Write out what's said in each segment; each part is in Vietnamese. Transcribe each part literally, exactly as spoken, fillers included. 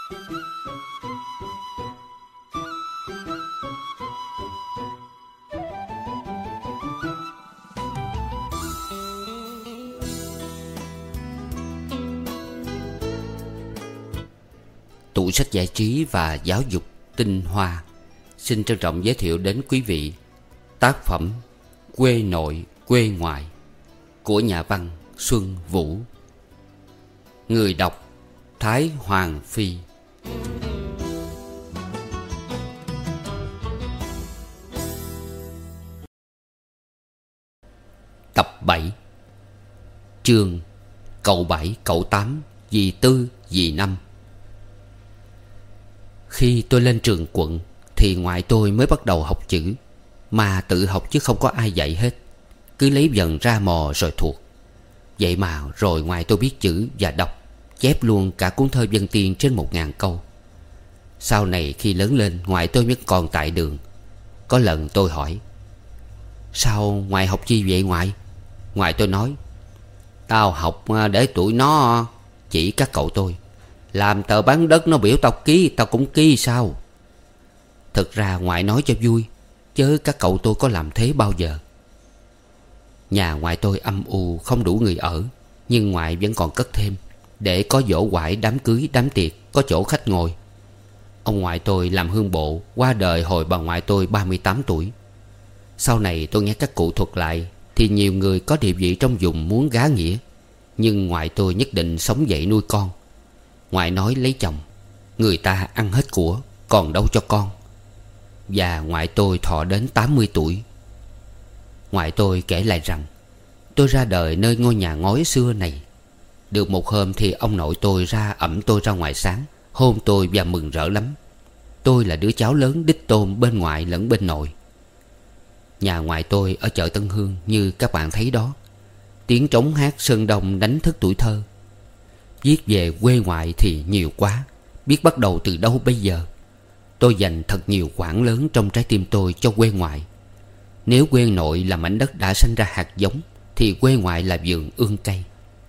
Tủ sách giải trí và giáo dục tinh hoa xin trân trọng giới thiệu đến quý vị tác phẩm Quê Nội Quê Ngoại của nhà văn Xuân Vũ. Người đọc Thái Hoàng Phi. Tập bảy. Chương Cậu bảy, cậu tám, dì tư, dì năm. Khi tôi lên trường quận thì ngoại tôi mới bắt đầu học chữ, mà tự học chứ không có ai dạy hết. Cứ lấy dần ra mò rồi thuộc. Vậy mà rồi ngoại tôi biết chữ và đọc, chép luôn cả cuốn thơ Vân Tiên trên một ngàn câu. Sau này khi lớn lên, ngoại tôi vẫn còn tại đường. Có lần tôi hỏi: "Sao ngoại học chi vậy ngoại?" Ngoại tôi nói: "Tao học để tụi nó," chỉ các cậu tôi, "làm tờ bán đất nó biểu tao ký, tao cũng ký sao." Thực ra ngoại nói cho vui, chứ các cậu tôi có làm thế bao giờ. Nhà ngoại tôi âm u không đủ người ở, nhưng ngoại vẫn còn cất thêm, để có giỗ quải, đám cưới, đám tiệc, có chỗ khách ngồi. Ông ngoại tôi làm hương bộ, qua đời hồi bà ngoại tôi ba mươi tám tuổi. Sau này tôi nghe các cụ thuật lại thì nhiều người có địa vị trong vùng muốn gá nghĩa, nhưng ngoại tôi nhất định sống dậy nuôi con. Ngoại nói lấy chồng, người ta ăn hết của, còn đâu cho con. Và ngoại tôi thọ đến tám mươi tuổi. Ngoại tôi kể lại rằng tôi ra đời nơi ngôi nhà ngói xưa này. Được một hôm thì ông nội tôi ra ẵm tôi ra ngoài sáng, hôn tôi và mừng rỡ lắm. Tôi là đứa cháu lớn đích tôn bên ngoại lẫn bên nội. Nhà ngoại tôi ở chợ Tân Hương như các bạn thấy đó. Tiếng trống hát Sơn Đông đánh thức tuổi thơ. Viết về quê ngoại thì nhiều quá, biết bắt đầu từ đâu bây giờ. Tôi dành thật nhiều quãng lớn trong trái tim tôi cho quê ngoại. Nếu quê nội là mảnh đất đã sanh ra hạt giống, thì quê ngoại là vườn ương cây.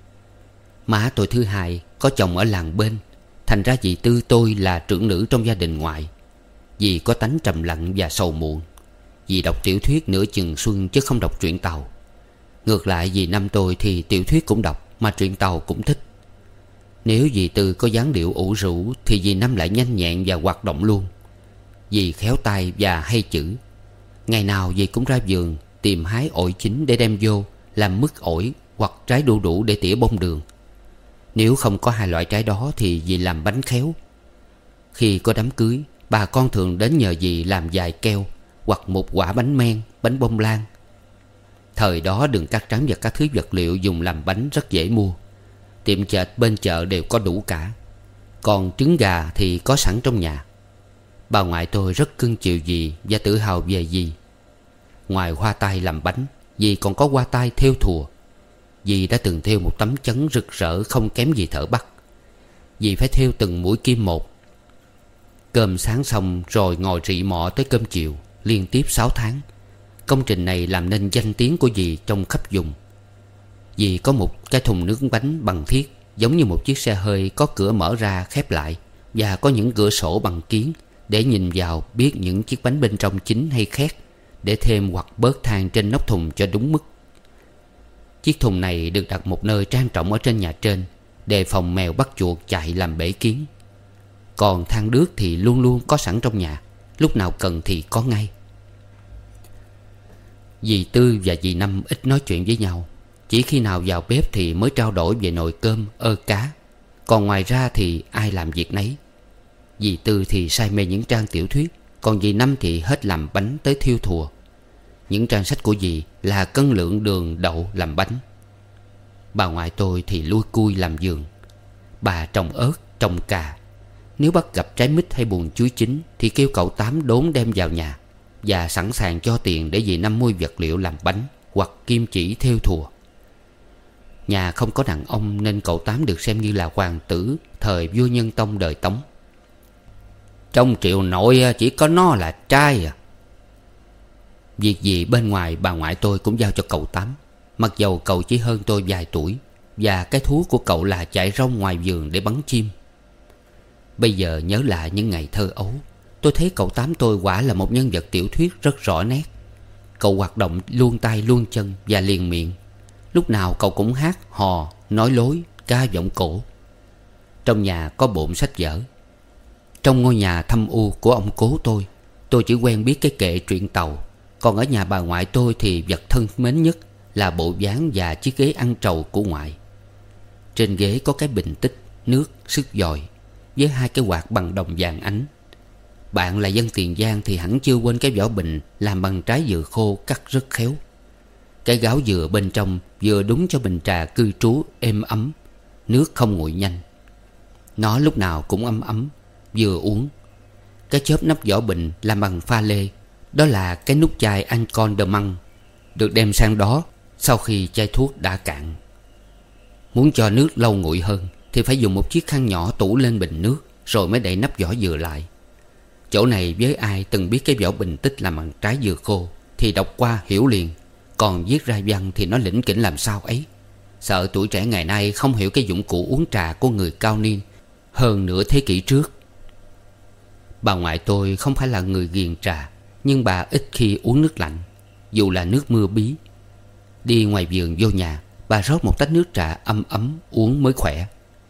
Má tôi thứ hai có chồng ở làng bên, thành ra dì tư tôi là trưởng nữ trong gia đình ngoại. Dì có tánh trầm lặng và sầu muộn. Dì đọc tiểu thuyết nửa chừng xuân chứ không đọc truyện Tàu. Ngược lại dì năm tôi thì tiểu thuyết cũng đọc, mà truyện Tàu cũng thích. Nếu dì tư có dáng điệu ủ rũ thì dì năm lại nhanh nhẹn và hoạt động luôn. Dì khéo tay và hay chữ. Ngày nào dì cũng ra vườn tìm hái ổi chín để đem vô làm mứt ổi, hoặc trái đu đủ để tỉa bông đường. Nếu không có hai loại trái đó thì dì làm bánh khéo. Khi có đám cưới, bà con thường đến nhờ dì làm vài keo, hoặc một quả bánh men, bánh bông lan. Thời đó đường cát trắng và các thứ vật liệu dùng làm bánh rất dễ mua. Tiệm chợ bên chợ đều có đủ cả. Còn trứng gà thì có sẵn trong nhà. Bà ngoại tôi rất cưng chiều dì và tự hào về dì. Ngoài hoa tay làm bánh, dì còn có hoa tay thêu thùa. Dì đã từng thêu một tấm chấn rực rỡ không kém gì thợ Bắc. Dì phải thêu từng mũi kim một. Cơm sáng xong rồi ngồi rị mọ tới cơm chiều, liên tiếp sáu tháng. Công trình này làm nên danh tiếng của dì trong khắp vùng. Dì có một cái thùng nướng bánh bằng thiết, giống như một chiếc xe hơi có cửa mở ra khép lại, và có những cửa sổ bằng kiến để nhìn vào biết những chiếc bánh bên trong chín hay khét, để thêm hoặc bớt than trên nóc thùng cho đúng mức. Chiếc thùng này được đặt một nơi trang trọng ở trên nhà trên, đề phòng mèo bắt chuột chạy làm bể kiến. Còn than đước thì luôn luôn có sẵn trong nhà, lúc nào cần thì có ngay. Dì Tư và dì Năm ít nói chuyện với nhau. Chỉ khi nào vào bếp thì mới trao đổi về nồi cơm, ơ cá. Còn ngoài ra thì ai làm việc nấy. Dì Tư thì say mê những trang tiểu thuyết, còn dì Năm thì hết làm bánh tới thiêu thùa. Những trang sách của dì là cân lượng đường đậu làm bánh. Bà ngoại tôi thì lui cui làm vườn. Bà trồng ớt, trồng cà. Nếu bắt gặp trái mít hay buồng chuối chín thì kêu cậu Tám đốn đem vào nhà, và sẵn sàng cho tiền để dì Năm mua vật liệu làm bánh hoặc kim chỉ thêu thùa. Nhà không có đàn ông nên cậu Tám được xem như là hoàng tử thời vua Nhân Tông đời Tống. Trong triệu nội chỉ có nó là trai à. Việc gì bên ngoài bà ngoại tôi cũng giao cho cậu Tám, mặc dầu cậu chỉ hơn tôi vài tuổi, và cái thú của cậu là chạy rong ngoài vườn để bắn chim. Bây giờ nhớ lại những ngày thơ ấu, tôi thấy cậu Tám tôi quả là một nhân vật tiểu thuyết rất rõ nét. Cậu hoạt động luôn tay luôn chân và liền miệng. Lúc nào cậu cũng hát, hò, nói lối, ca giọng cổ. Trong nhà có bộn sách vở. Trong ngôi nhà thâm u của ông cố tôi, tôi chỉ quen biết cái kệ truyện tàu. Còn ở nhà bà ngoại tôi thì vật thân mến nhất là bộ ván và chiếc ghế ăn trầu của ngoại. Trên ghế có cái bình tích nước sức dòi với hai cái quạt bằng đồng vàng ánh. Bạn là dân Tiền Giang thì hẳn chưa quên cái vỏ bình làm bằng trái dừa khô cắt rất khéo. Cái gáo dừa bên trong vừa đúng cho bình trà cư trú êm ấm, nước không nguội nhanh. Nó lúc nào cũng ấm ấm, vừa uống. Cái chớp nắp vỏ bình làm bằng pha lê, đó là cái nút chai Ancon de Măng, được đem sang đó sau khi chai thuốc đã cạn. Muốn cho nước lâu nguội hơn thì phải dùng một chiếc khăn nhỏ tủ lên bình nước, rồi mới đậy nắp vỏ dừa lại. Chỗ này với ai từng biết cái vỏ bình tích làm bằng trái dừa khô thì đọc qua hiểu liền. Còn viết ra văn thì nó lỉnh kỉnh làm sao ấy. Sợ tuổi trẻ ngày nay không hiểu cái dụng cụ uống trà của người cao niên hơn nửa thế kỷ trước. Bà ngoại tôi không phải là người ghiền trà, nhưng bà ít khi uống nước lạnh, dù là nước mưa bí. Đi ngoài vườn vô nhà, bà rót một tách nước trà ấm ấm uống mới khỏe.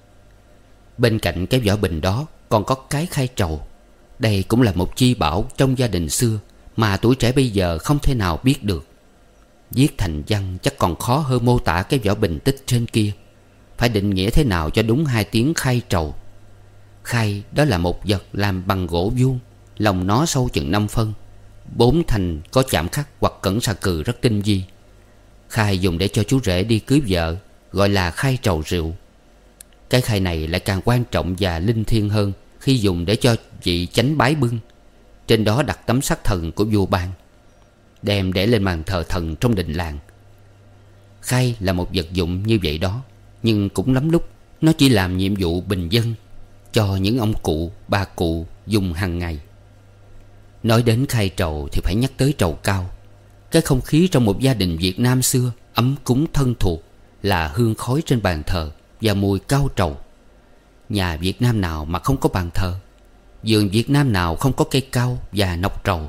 Bên cạnh cái vỏ bình đó còn có cái khay trầu. Đây cũng là một chi bảo trong gia đình xưa mà tuổi trẻ bây giờ không thể nào biết được. Viết thành văn chắc còn khó hơn mô tả cái vỏ bình tích trên kia. Phải định nghĩa thế nào cho đúng hai tiếng khay trầu. Khay đó là một vật làm bằng gỗ vuông, lòng nó sâu chừng năm phân, bốn thành có chạm khắc hoặc cẩn xà cừ rất tinh vi. Khay dùng để cho chú rể đi cưới vợ, gọi là khay trầu rượu. Cái khay này lại càng quan trọng và linh thiêng hơn khi dùng để cho vị chánh bái bưng. Trên đó đặt tấm sắc thần của vua ban, đem để lên bàn thờ thần trong đình làng. Khay là một vật dụng như vậy đó, nhưng cũng lắm lúc nó chỉ làm nhiệm vụ bình dân cho những ông cụ, bà cụ dùng hàng ngày. Nói đến khay trầu thì phải nhắc tới trầu cao. Cái không khí trong một gia đình Việt Nam xưa ấm cúng thân thuộc là hương khói trên bàn thờ và mùi cao trầu. Nhà Việt Nam nào mà không có bàn thờ? Vườn Việt Nam nào không có cây cao và nọc trầu?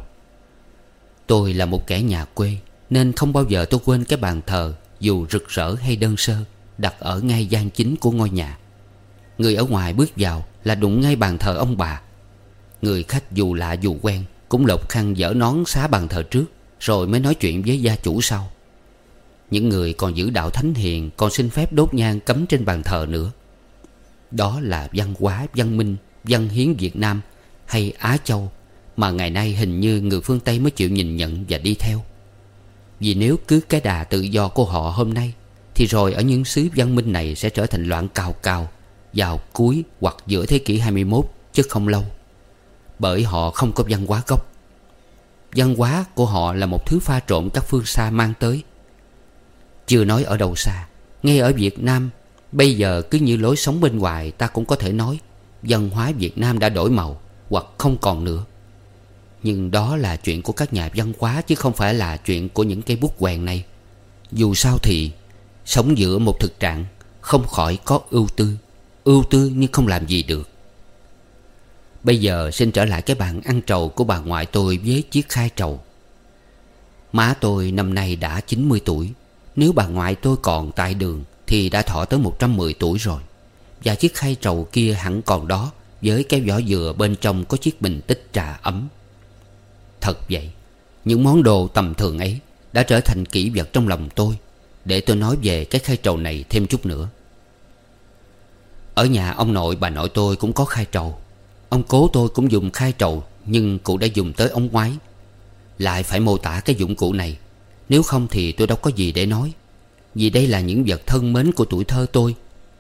Tôi là một kẻ nhà quê, nên không bao giờ tôi quên cái bàn thờ, dù rực rỡ hay đơn sơ, đặt ở ngay gian chính của ngôi nhà. Người ở ngoài bước vào là đụng ngay bàn thờ ông bà. Người khách dù lạ dù quen cũng lột khăn dở nón xá bàn thờ trước, rồi mới nói chuyện với gia chủ sau. Những người còn giữ đạo thánh hiền còn xin phép đốt nhang cắm trên bàn thờ nữa. Đó là văn hóa, văn minh, văn hiến Việt Nam hay Á Châu mà ngày nay hình như người phương Tây mới chịu nhìn nhận và đi theo. Vì nếu cứ cái đà tự do của họ hôm nay thì rồi ở những xứ văn minh này sẽ trở thành loạn cào cào vào cuối hoặc giữa thế kỷ hai mươi mốt chứ không lâu. Bởi họ không có văn hóa gốc. Văn hóa của họ là một thứ pha trộn các phương xa mang tới. Chưa nói ở đâu xa, ngay ở Việt Nam bây giờ cứ như lối sống bên ngoài, ta cũng có thể nói văn hóa Việt Nam đã đổi màu hoặc không còn nữa. Nhưng đó là chuyện của các nhà văn hóa chứ không phải là chuyện của những cây bút quèn này. Dù sao thì sống giữa một thực trạng không khỏi có ưu tư. Ưu tư nhưng không làm gì được. Bây giờ xin trở lại cái bàn ăn trầu của bà ngoại tôi với chiếc khay trầu. Má tôi năm nay đã chín mươi tuổi. Nếu bà ngoại tôi còn tại đường thì đã thọ tới một trăm mười tuổi rồi. Và chiếc khay trầu kia hẳn còn đó, với cái vỏ dừa bên trong có chiếc bình tích trà ấm. Thật vậy, những món đồ tầm thường ấy đã trở thành kỷ vật trong lòng tôi. Để tôi nói về cái khay trầu này thêm chút nữa. Ở nhà ông nội bà nội tôi cũng có khay trầu. Ông cố tôi cũng dùng khay trầu, nhưng cụ đã dùng tới ống ngoái. Lại phải mô tả cái dụng cụ này, nếu không thì tôi đâu có gì để nói. Vì đây là những vật thân mến của tuổi thơ tôi.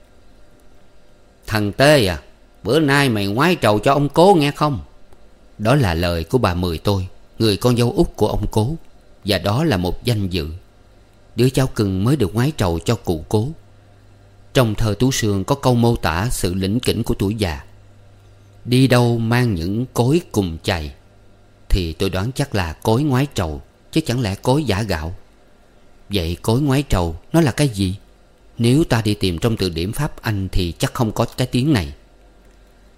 Thằng Tê à, bữa nay mày ngoái trầu cho ông cố nghe không? Đó là lời của bà Mười tôi, người con dâu út của ông cố. Và đó là một danh dự. Đứa cháu cưng mới được ngoái trầu cho cụ cố. Trong thơ Tú Sương có câu mô tả sự lĩnh kỉnh của tuổi già: đi đâu mang những cối cùng chày. Thì tôi đoán chắc là cối ngoái trầu, chứ chẳng lẽ cối giã gạo. Vậy cối ngoái trầu nó là cái gì? Nếu ta đi tìm trong từ điển Pháp Anh thì chắc không có cái tiếng này.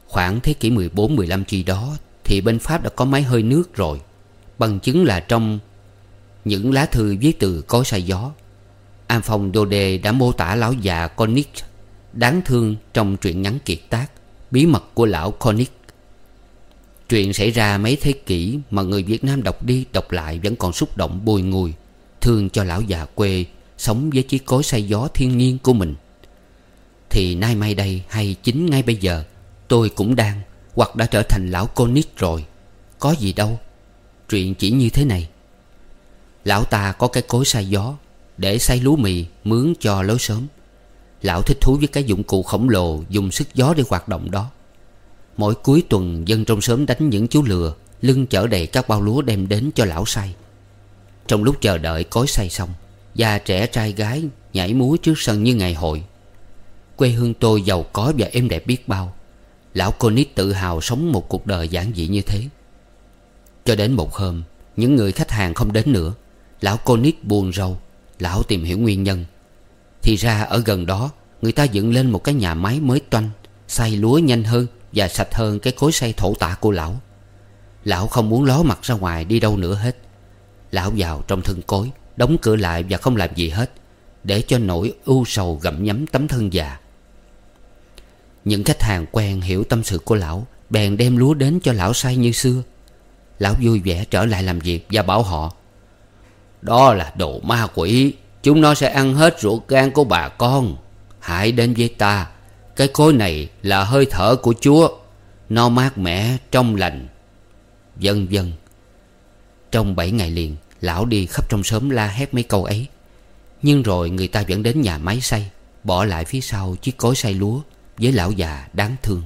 Khoảng thế kỷ mười bốn mười lăm chi đó thì bên Pháp đã có máy hơi nước rồi. Bằng chứng là trong những lá thư viết từ cối xay gió, Alphonse Daudet đã mô tả lão già Cornic đáng thương trong truyện ngắn kiệt tác Bí mật của lão Cornic. Chuyện xảy ra mấy thế kỷ mà người Việt Nam đọc đi đọc lại vẫn còn xúc động bùi ngùi, thương cho lão già quê sống với chiếc cối xay gió thiên nhiên của mình. Thì nay mai đây, hay chính ngay bây giờ, tôi cũng đang hoặc đã trở thành lão Cornic rồi. Có gì đâu. Chuyện chỉ như thế này. Lão ta có cái cối xay gió để xay lúa mì mướn cho lối xóm. Lão thích thú với cái dụng cụ khổng lồ dùng sức gió để hoạt động đó. Mỗi cuối tuần dân trong xóm đánh những chú lừa lưng chở đầy các bao lúa đem đến cho lão xay. Trong lúc chờ đợi cối xay xong, già trẻ trai gái nhảy múa trước sân như ngày hội. Quê hương tôi giàu có và êm đẹp biết bao. Lão Cornic tự hào sống một cuộc đời giản dị như thế. Cho đến một hôm, những người khách hàng không đến nữa. Lão Cornic buồn rầu. Lão tìm hiểu nguyên nhân. Thì ra ở gần đó người ta dựng lên một cái nhà máy mới toanh, xay lúa nhanh hơn và sạch hơn cái cối xay thổ tả của lão. Lão không muốn ló mặt ra ngoài đi đâu nữa hết. Lão vào trong thân cối, đóng cửa lại và không làm gì hết, để cho nỗi ưu sầu gặm nhấm tấm thân già. Những khách hàng quen hiểu tâm sự của lão bèn đem lúa đến cho lão xay như xưa. Lão vui vẻ trở lại làm việc và bảo họ: đó là đồ ma quỷ, chúng nó sẽ ăn hết ruột gan của bà con. Hãy đến với ta, cái cối này là hơi thở của Chúa, nó mát mẻ trong lành. Vân vân. Trong bảy ngày liền, lão đi khắp trong xóm la hét mấy câu ấy. Nhưng rồi người ta vẫn đến nhà máy xay, bỏ lại phía sau chiếc cối xay lúa với lão già đáng thương.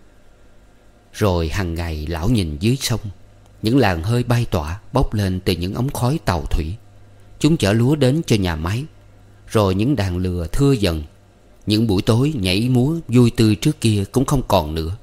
Rồi hàng ngày lão nhìn dưới sông, những làn hơi bay tỏa bốc lên từ những ống khói tàu thủy. Chúng chở lúa đến cho nhà máy. Rồi những đàn lừa thưa dần. Những buổi tối nhảy múa vui tươi trước kia cũng không còn nữa.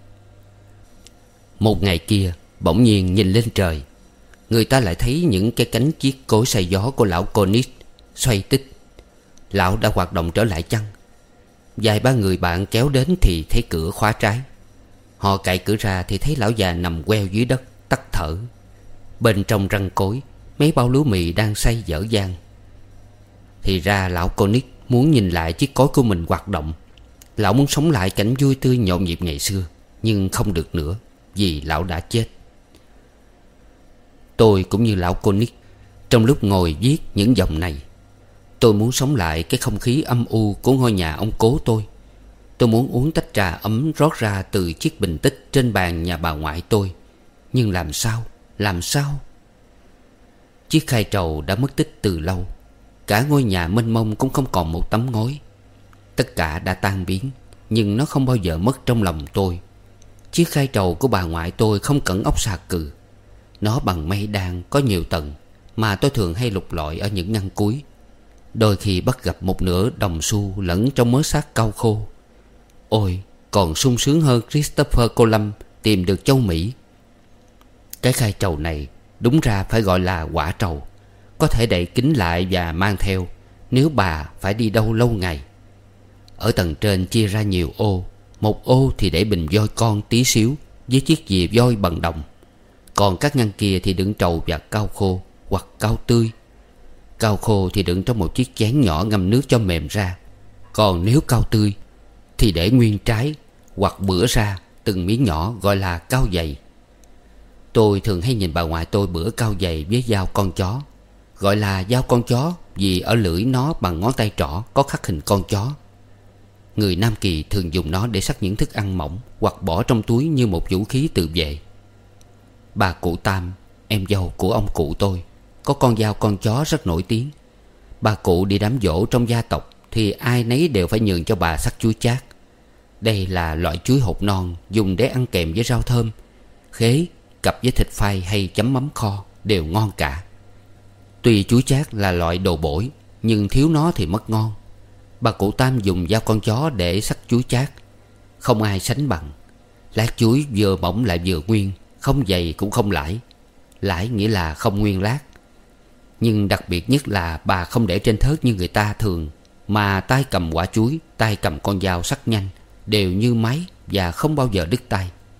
Một ngày kia, bỗng nhiên nhìn lên trời, người ta lại thấy những cái cánh chiếc cối xay gió của lão Cornic xoay tích. Lão đã hoạt động trở lại chăng? Vài ba người bạn kéo đến thì thấy cửa khóa trái. Họ cạy cửa ra thì thấy lão già nằm queo dưới đất tắt thở. Bên trong răng cối, mấy bao lúa mì đang xay dở dang. Thì ra lão Cornic muốn nhìn lại chiếc cối của mình hoạt động. Lão muốn sống lại cảnh vui tươi nhộn nhịp ngày xưa, nhưng không được nữa, vì lão đã chết. Tôi cũng như lão Cornic, trong lúc ngồi viết những dòng này, tôi muốn sống lại cái không khí âm u của ngôi nhà ông cố tôi. Tôi muốn uống tách trà ấm rót ra từ chiếc bình tích trên bàn nhà bà ngoại tôi. Nhưng làm sao, làm sao? Chiếc khai trầu đã mất tích từ lâu. Cả ngôi nhà mênh mông cũng không còn một tấm ngói. Tất cả đã tan biến, nhưng nó không bao giờ mất trong lòng tôi. Chiếc khai trầu của bà ngoại tôi không cẩn ốc xà cừ. Nó bằng mây đan có nhiều tầng, mà tôi thường hay lục lọi ở những ngăn cuối. Đôi khi bắt gặp một nửa đồng xu lẫn trong mớ xác cau khô. Ôi, còn sung sướng hơn Christopher Columb tìm được châu Mỹ. Cái khai trầu này đúng ra phải gọi là quả trầu, có thể đậy kín lại và mang theo nếu bà phải đi đâu lâu ngày. Ở tầng trên chia ra nhiều ô. Một ô thì để bình voi con tí xíu với chiếc dìa voi bằng đồng. Còn các ngăn kia thì đựng trầu và cau khô hoặc cau tươi. Cau khô thì đựng trong một chiếc chén nhỏ ngâm nước cho mềm ra. Còn nếu cau tươi thì để nguyên trái hoặc bữa ra từng miếng nhỏ, gọi là cau dày. Tôi thường hay nhìn bà ngoại tôi bữa cau dày với dao con chó. Gọi là dao con chó vì ở lưỡi nó bằng ngón tay trỏ có khắc hình con chó. Người Nam Kỳ thường dùng nó để xắt những thức ăn mỏng hoặc bỏ trong túi như một vũ khí tự vệ. Bà cụ Tam, em dâu của ông cụ tôi, có con dao con chó rất nổi tiếng. Bà cụ đi đám giỗ trong gia tộc thì ai nấy đều phải nhường cho bà xắt chuối chát. Đây là loại chuối hột non dùng để ăn kèm với rau thơm, khế, cặp với thịt phai hay chấm mắm kho đều ngon cả. Tuy chuối chát là loại đồ bổi, nhưng thiếu nó thì mất ngon. Bà cụ Tam dùng dao con chó để xắt chuối chát, không ai sánh bằng. Lát chuối vừa mỏng lại vừa nguyên, không dày cũng không lãi. Lãi nghĩa là không nguyên lát. Nhưng đặc biệt nhất là bà không để trên thớt như người ta thường, mà tay cầm quả chuối, tay cầm con dao sắc nhanh, đều như máy và không bao giờ đứt tay.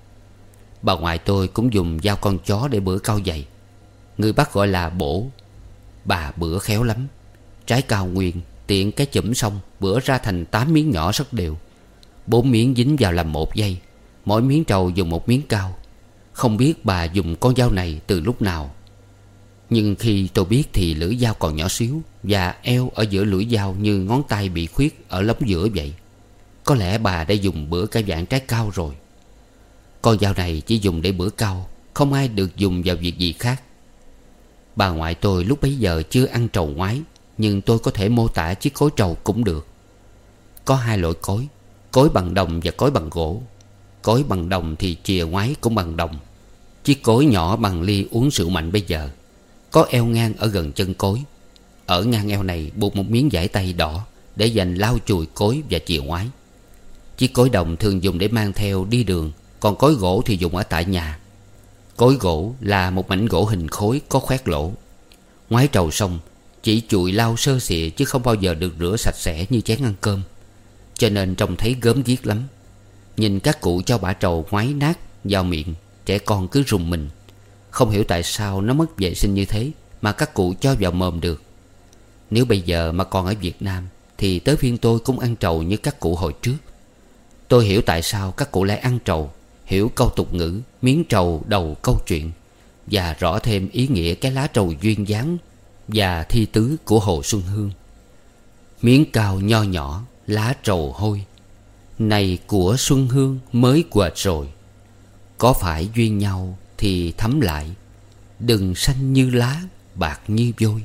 Bà ngoại tôi cũng dùng dao con chó để bữa cau dày. Người Bắc gọi là bổ. Bà bữa khéo lắm. Trái cau nguyên, tiện cái chụm xong bữa ra thành tám miếng nhỏ rất đều. Bốn miếng dính vào làm một dây. Mỗi miếng trầu dùng một miếng cau. Không biết bà dùng con dao này từ lúc nào. Nhưng khi tôi biết thì lưỡi dao còn nhỏ xíu, và eo ở giữa lưỡi dao như ngón tay bị khuyết ở lóng giữa vậy. Có lẽ bà đã dùng bữa cả vạn trái cau rồi. Con dao này chỉ dùng để bữa cau, không ai được dùng vào việc gì khác. Bà ngoại tôi lúc bấy giờ chưa ăn trầu ngoái, nhưng tôi có thể mô tả chiếc cối trầu cũng được. Có hai loại cối: cối bằng đồng và cối bằng gỗ. Cối bằng đồng thì chìa ngoái cũng bằng đồng. Chiếc cối nhỏ bằng ly uống rượu mạnh bây giờ. Có eo ngang ở gần chân cối. Ở ngang eo này buộc một miếng vải tay đỏ để dành lau chùi cối và chìa ngoái. Chiếc cối đồng thường dùng để mang theo đi đường, còn cối gỗ thì dùng ở tại nhà. Cối gỗ là một mảnh gỗ hình khối có khoét lỗ. Ngoái trầu xong chỉ chùi lau sơ xịa, chứ không bao giờ được rửa sạch sẽ như chén ăn cơm, cho nên trông thấy gớm ghiếc lắm. Nhìn các cụ cho bả trầu ngoái nát vào miệng, trẻ con cứ rùng mình. Không hiểu tại sao nó mất vệ sinh như thế mà các cụ cho vào mồm được. Nếu bây giờ mà còn ở Việt Nam thì tới phiên tôi cũng ăn trầu như các cụ hồi trước. Tôi hiểu tại sao các cụ lại ăn trầu, hiểu câu tục ngữ miếng trầu đầu câu chuyện, và rõ thêm ý nghĩa cái lá trầu duyên dáng và thi tứ của Hồ Xuân Hương. Miếng cau nho nhỏ, lá trầu hôi, này của Xuân Hương mới quệt rồi. Có phải duyên nhau thì thắm lại, đừng xanh như lá, bạc như vôi.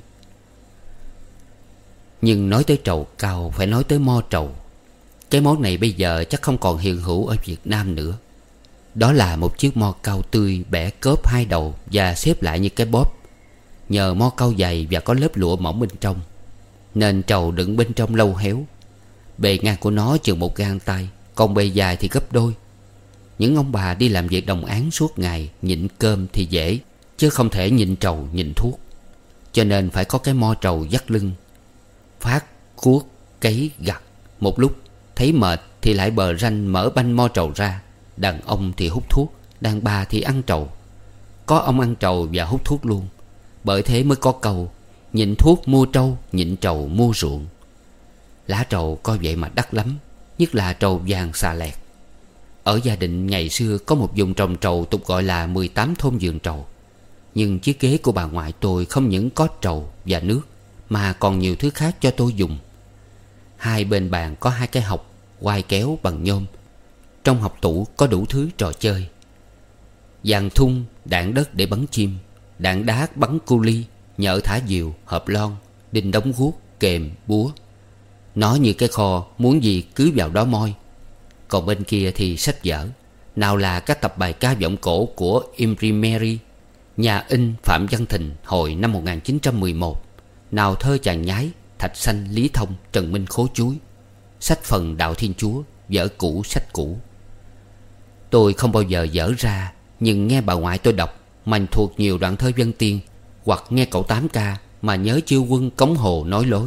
Nhưng nói tới trầu cau phải nói tới mo trầu. Cái món này bây giờ chắc không còn hiện hữu ở Việt Nam nữa. Đó là một chiếc mo cau tươi bẻ cớp hai đầu và xếp lại như cái bóp. Nhờ mo cau dày và có lớp lụa mỏng bên trong, nên trầu đựng bên trong lâu héo. Bề ngang của nó chừng một gang tay, còn bề dài thì gấp đôi. Những ông bà đi làm việc đồng áng suốt ngày nhịn cơm thì dễ, chứ không thể nhịn trầu nhịn thuốc. Cho nên phải có cái mo trầu dắt lưng. Phát, cuốc, cấy, gặt. Một lúc thấy mệt thì lại bờ ranh mở banh mo trầu ra. Đàn ông thì hút thuốc, đàn bà thì ăn trầu. Có ông ăn trầu và hút thuốc luôn. Bởi thế mới có câu nhịn thuốc mua trâu, nhịn trầu mua ruộng. Lá trầu coi vậy mà đắt lắm, nhất là trầu vàng xà lẹt. Ở Gia Định ngày xưa có một vùng trồng trầu tục gọi là mười tám thôn vườn trầu. Nhưng chiếc ghế của bà ngoại tôi không những có trầu và nước, mà còn nhiều thứ khác cho tôi dùng. Hai bên bàn có hai cái hộc quai kéo bằng nhôm. Trong hộc tủ có đủ thứ trò chơi: dàn thun, đạn đất để bắn chim, đạn đá bắn cu li, nhợ thả diều, hộp lon, đinh đóng guốc, kềm, búa. Nó như cái kho, muốn gì cứ vào đó moi. Còn bên kia thì sách vở. Nào là các tập bài ca vọng cổ của Imprimery, nhà in Phạm Văn Thình hồi năm một nghìn chín trăm mười một. Nào thơ chàng nhái Thạch Sanh, Lý Thông, Trần Minh Khố Chuối, sách phần Đạo Thiên Chúa, vở cũ sách cũ. Tôi không bao giờ dở ra, nhưng nghe bà ngoại tôi đọc mạnh thuộc nhiều đoạn thơ Vân Tiên, hoặc nghe cậu Tám Ca mà nhớ chiêu quân Cống Hồ nói lối: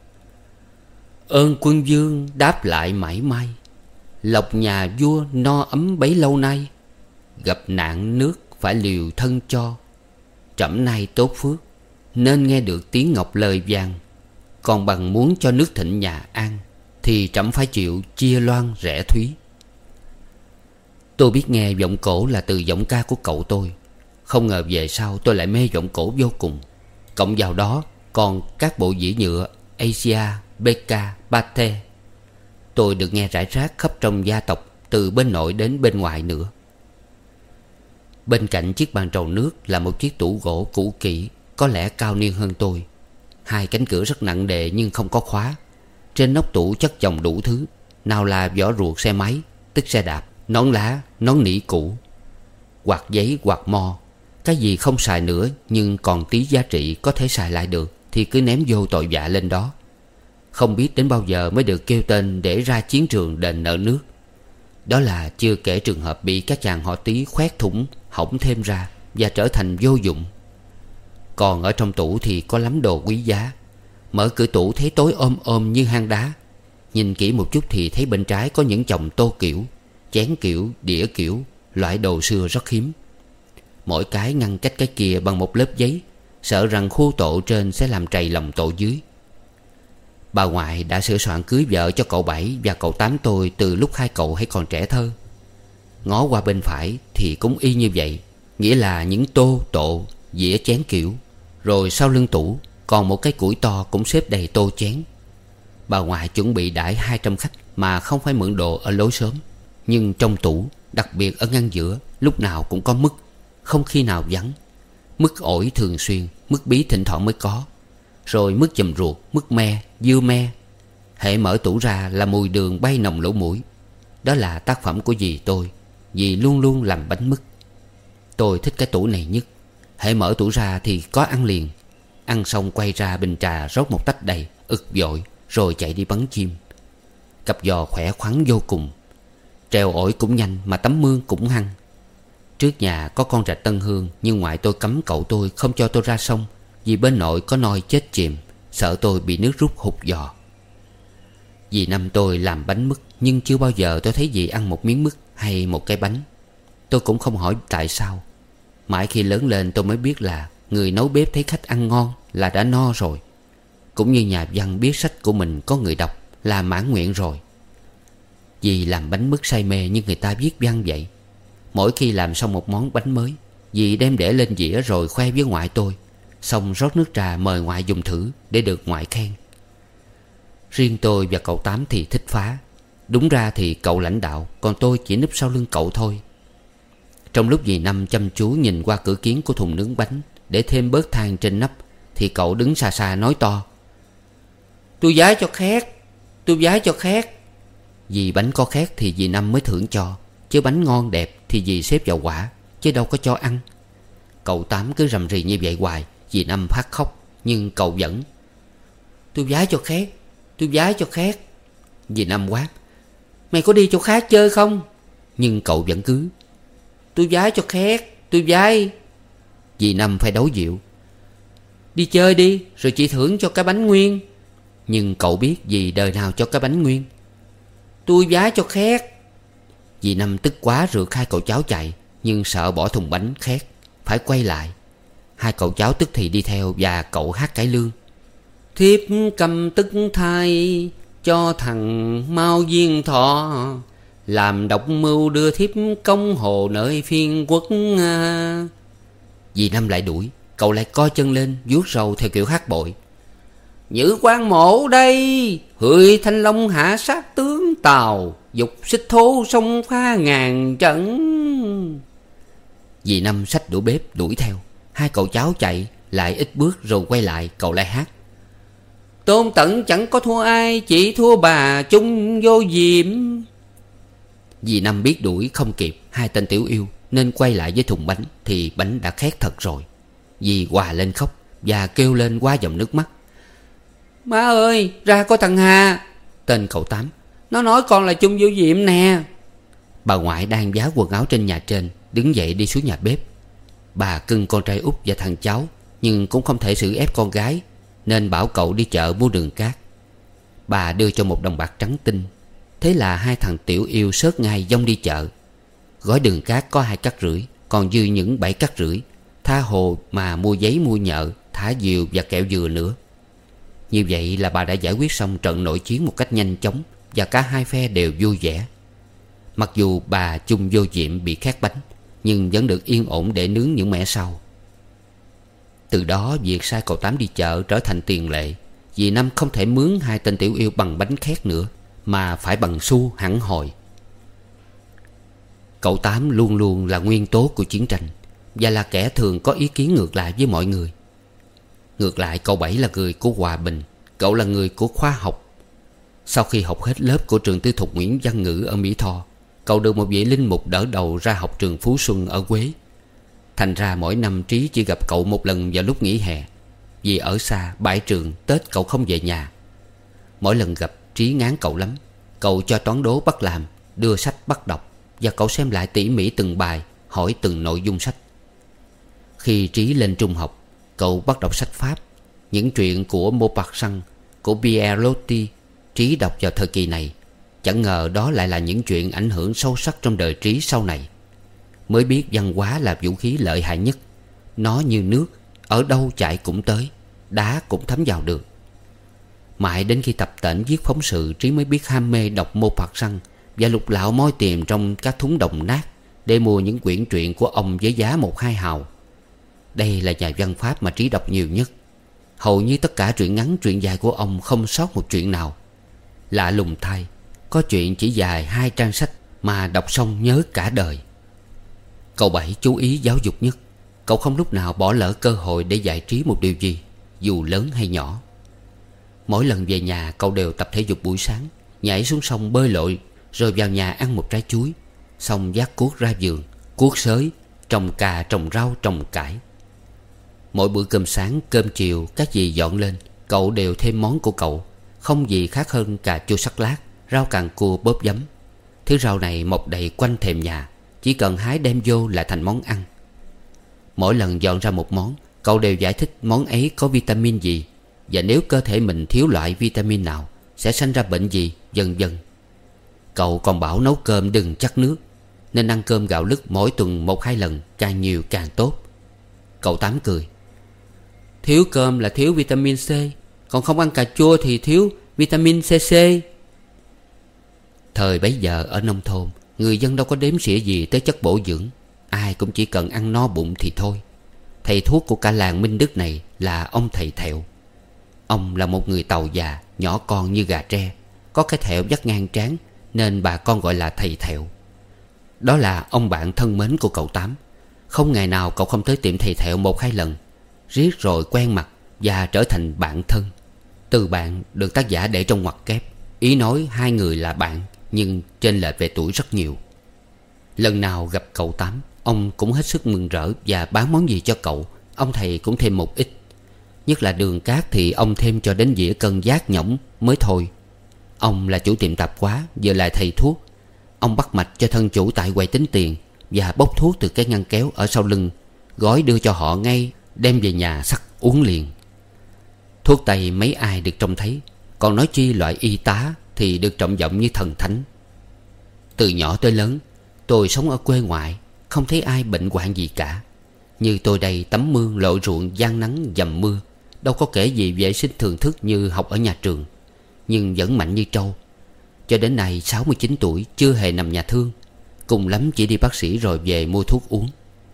ơn quân vương đáp lại mãi may, lộc nhà vua no ấm bấy lâu nay. Gặp nạn nước phải liều thân cho, trẫm nay tốt phước nên nghe được tiếng ngọc lời vàng. Còn bằng muốn cho nước thịnh nhà an, thì trẫm phải chịu chia loan rẻ thúy. Tôi biết nghe vọng cổ là từ giọng ca của cậu tôi. Không ngờ về sau tôi lại mê vọng cổ vô cùng. Cộng vào đó còn các bộ dĩ nhựa Asia, bê ca, Pate. Tôi được nghe rải rác khắp trong gia tộc, từ bên nội đến bên ngoài nữa. Bên cạnh chiếc bàn trầu nước là một chiếc tủ gỗ cũ kỹ, có lẽ cao niên hơn tôi. Hai cánh cửa rất nặng nề nhưng không có khóa. Trên nóc tủ chất chồng đủ thứ. Nào là vỏ ruột xe máy, tức xe đạp, nón lá, nón nỉ cũ, quạt giấy, quạt mo. Cái gì không xài nữa nhưng còn tí giá trị có thể xài lại được thì cứ ném vô tội vạ lên đó. Không biết đến bao giờ mới được kêu tên để ra chiến trường đền nợ nước. Đó là chưa kể trường hợp bị các chàng họ Tí khoét thủng, hỏng thêm ra và trở thành vô dụng. Còn ở trong tủ thì có lắm đồ quý giá. Mở cửa tủ thấy tối ôm ôm như hang đá. Nhìn kỹ một chút thì thấy bên trái có những chồng tô kiểu, chén kiểu, đĩa kiểu, Loại đồ xưa rất hiếm. Mỗi cái ngăn cách cái kia bằng một lớp giấy, sợ rằng khu tổ trên sẽ làm trầy lòng tổ dưới. Bà ngoại đã sửa soạn cưới vợ cho cậu Bảy và cậu Tám tôi từ lúc hai cậu hãy còn trẻ thơ. Ngó qua bên phải thì cũng y như vậy, nghĩa là những tô tổ, dĩa chén kiểu. Rồi sau lưng tủ còn một cái củi to cũng xếp đầy tô chén. Bà ngoại chuẩn bị đãi hai trăm khách mà không phải mượn đồ ở lối xóm. Nhưng trong tủ, đặc biệt ở ngăn giữa, lúc nào cũng có mứt, không khi nào vắng. Mứt ổi thường xuyên, mứt bí thỉnh thoảng mới có. Rồi mứt chùm ruột, mứt me, dưa me. Hễ mở tủ ra là mùi đường bay nồng lỗ mũi. Đó là tác phẩm của dì tôi. Dì luôn luôn làm bánh mứt. Tôi thích cái tủ này nhất. Hễ mở tủ ra thì có ăn liền. Ăn xong quay ra bình trà rót một tách đầy, ực dội, rồi chạy đi bắn chim. Cặp giò khỏe khoắn vô cùng. Trèo ổi cũng nhanh mà tắm mương cũng hăng. Trước nhà có con rạch Tân Hương, nhưng ngoại tôi cấm cậu tôi không cho tôi ra sông, vì bên nội có nôi chết chìm, sợ tôi bị nước rút hụt giò. Dì Năm tôi làm bánh mứt, nhưng chưa bao giờ tôi thấy dì ăn một miếng mứt hay một cái bánh. Tôi cũng không hỏi tại sao. Mãi khi lớn lên tôi mới biết là người nấu bếp thấy khách ăn ngon là đã no rồi. Cũng như nhà văn biết sách của mình có người đọc là mãn nguyện rồi. Dì làm bánh mứt say mê như người ta viết văn vậy. Mỗi khi làm xong một món bánh mới, dì đem để lên dĩa rồi khoe với ngoại tôi, xong rót nước trà mời ngoại dùng thử để được ngoại khen. Riêng tôi và cậu Tám thì thích phá. Đúng ra thì cậu lãnh đạo, còn tôi chỉ núp sau lưng cậu thôi. Trong lúc dì Năm chăm chú nhìn qua cửa kiến của thùng nướng bánh để thêm bớt than trên nắp, thì cậu đứng xa xa nói to: "Tôi vái cho khét, tôi vái cho khét." Vì bánh có khét thì dì Năm mới thưởng cho, chứ bánh ngon đẹp thì dì xếp vào quả, chứ đâu có cho ăn. Cậu Tám cứ rầm rì như vậy hoài, dì Năm phát khóc. Nhưng cậu vẫn: "Tôi vái cho khét, tôi vái cho khét." Dì Năm quát: "Mày có đi chỗ khác chơi không?" Nhưng cậu vẫn cứ: "Tôi vái cho khét, tôi vái." Dì Năm phải đấu dịu: "Đi chơi đi, rồi chị thưởng cho cái bánh nguyên." Nhưng cậu biết dì đời nào cho cái bánh nguyên. "Tôi vái cho khét." Dì Năm tức quá rượt hai cậu cháu chạy, nhưng sợ bỏ thùng bánh khét, phải quay lại. Hai cậu cháu tức thì đi theo và cậu hát cải lương: "Thiếp cầm tức thay cho thằng mau viên thọ, làm độc mưu đưa thiếp công hồ nơi phiên quốc." Dì Năm lại đuổi, cậu lại co chân lên vuốt râu theo kiểu hát bội: "Nhữ quan mổ đây, hười thanh long hạ sát tướng Tàu, dục xích thố sông pha ngàn trận." Dì Năm xách đũa bếp đuổi theo. Hai cậu cháu chạy lại ít bước rồi quay lại, cậu lại hát: "Tôn Tận chẳng có thua ai, chỉ thua bà chung vô diệm." Dì Năm biết đuổi không kịp hai tên tiểu yêu, nên quay lại với thùng bánh thì bánh đã khét thật rồi. Dì hòa lên khóc và kêu lên qua dòng nước mắt: "Má ơi, ra coi thằng Hà," tên cậu Tám, "nó nói con là chung vô diệm nè." Bà ngoại đang vá quần áo trên nhà trên đứng dậy đi xuống nhà bếp. Bà cưng con trai út và thằng cháu, nhưng cũng không thể xử ép con gái, nên bảo cậu đi chợ mua đường cát. Bà đưa cho một đồng bạc trắng tinh. Thế là hai thằng tiểu yêu sớt ngay dông đi chợ. Gói đường cát có hai cắt rưỡi, còn dư những bảy cắt rưỡi. Tha hồ mà mua giấy mua nhợ, thả diều và kẹo dừa nữa. Như vậy là bà đã giải quyết xong trận nội chiến một cách nhanh chóng, và cả hai phe đều vui vẻ. Mặc dù bà chung vô diệm bị khát bánh, nhưng vẫn được yên ổn để nướng những mẻ sau. Từ đó việc sai cậu Tám đi chợ trở thành tiền lệ. Dì Năm không thể mướn hai tên tiểu yêu bằng bánh khét nữa, mà phải bằng xu hẳn hồi. Cậu Tám luôn luôn là nguyên tố của chiến tranh, và là kẻ thường có ý kiến ngược lại với mọi người. Ngược lại, cậu Bảy là người của hòa bình, cậu là người của khoa học. Sau khi học hết lớp của trường tư thục Nguyễn Văn Ngữ ở Mỹ Tho, cậu được một vị linh mục đỡ đầu ra học trường Phú Xuân ở Quế. Thành ra mỗi năm Trí chỉ gặp cậu một lần vào lúc nghỉ hè. Vì ở xa bãi trường, Tết cậu không về nhà. Mỗi lần gặp, Trí ngán cậu lắm. Cậu cho toán đố bắt làm, đưa sách bắt đọc, và cậu xem lại tỉ mỉ từng bài, hỏi từng nội dung sách. Khi Trí lên trung học, cậu bắt đọc sách Pháp. Những truyện của Maupassant, của Pierre Loti, Trí đọc vào thời kỳ này. Chẳng ngờ đó lại là những chuyện ảnh hưởng sâu sắc trong đời Trí sau này. mới biết văn hóa là vũ khí lợi hại nhất. Nó như nước, ở đâu chạy cũng tới, đá cũng thấm vào được. Mãi đến khi tập tễnh viết phóng sự, Trí mới biết ham mê đọc Maupassant và lục lạo moi tìm trong các thúng đồng nát để mua những quyển truyện của ông với giá một hai hào. Đây là nhà văn Pháp mà Trí đọc nhiều nhất. Hầu như tất cả truyện ngắn truyện dài của ông không sót một truyện nào. Lạ lùng thay, có chuyện chỉ dài hai trang sách mà đọc xong nhớ cả đời. Cậu Bảy chú ý giáo dục nhất. Cậu không lúc nào bỏ lỡ cơ hội để dạy Trí một điều gì, dù lớn hay nhỏ. Mỗi lần về nhà cậu đều tập thể dục buổi sáng, nhảy xuống sông bơi lội, rồi vào nhà ăn một trái chuối, xong vác cuốc ra vườn, cuốc xới, trồng cà, trồng rau, trồng cải. Mỗi bữa cơm sáng, cơm chiều, các dì dọn lên, cậu đều thêm món của cậu. Không gì khác hơn cà chua sắc lát, rau càng cua bóp giấm. Thứ rau này mọc đầy quanh thềm nhà, chỉ cần hái đem vô là thành món ăn. Mỗi lần dọn ra một món, cậu đều giải thích món ấy có vitamin gì, và nếu cơ thể mình thiếu loại vitamin nào sẽ sanh ra bệnh gì, vân vân. Cậu còn bảo nấu cơm đừng chắc nước, nên ăn cơm gạo lứt mỗi tuần một hai lần, càng nhiều càng tốt. Cậu Tám cười: thiếu cơm là thiếu vitamin C, còn không ăn cà chua thì thiếu vitamin xê xê. Thời bấy giờ ở nông thôn, người dân đâu có đếm xỉa gì tới chất bổ dưỡng. Ai cũng chỉ cần ăn no bụng thì thôi. Thầy thuốc của cả làng Minh Đức này là ông thầy Thẹo. Ông là một người Tàu già, nhỏ con như gà tre, có cái thẹo vắt ngang trán, nên bà con gọi là thầy Thẹo. Đó là ông bạn thân mến của cậu Tám. Không ngày nào cậu không tới tiệm thầy Thẹo một hai lần, riết rồi quen mặt và trở thành bạn thân. Từ bạn được tác giả để trong ngoặc kép, ý nói hai người là bạn nhưng chênh lệch về tuổi rất nhiều. Lần nào gặp cậu Tám, ông cũng hết sức mừng rỡ và bán món gì cho cậu, ông thầy cũng thêm một ít. Nhất là đường cát thì ông thêm cho đến dĩa cân giác nhõng mới thôi. Ông là chủ tiệm tạp hóa, vừa là thầy thuốc. Ông bắt mạch cho thân chủ tại quầy tính tiền và bốc thuốc từ cái ngăn kéo ở sau lưng, gói đưa cho họ ngay, đem về nhà sắc uống liền. Thuốc tây mấy ai được trông thấy, còn nói chi loại y tá thì được trọng vọng như thần thánh. Từ nhỏ tới lớn, tôi sống ở quê ngoại, không thấy ai bệnh hoạn gì cả. Như tôi đây tắm mương lội ruộng gian nắng dầm mưa, đâu có kể gì vệ sinh thường thức như học ở nhà trường, nhưng vẫn mạnh như trâu. Cho đến nay sáu mươi chín tuổi chưa hề nằm nhà thương, cùng lắm chỉ đi bác sĩ rồi về mua thuốc uống.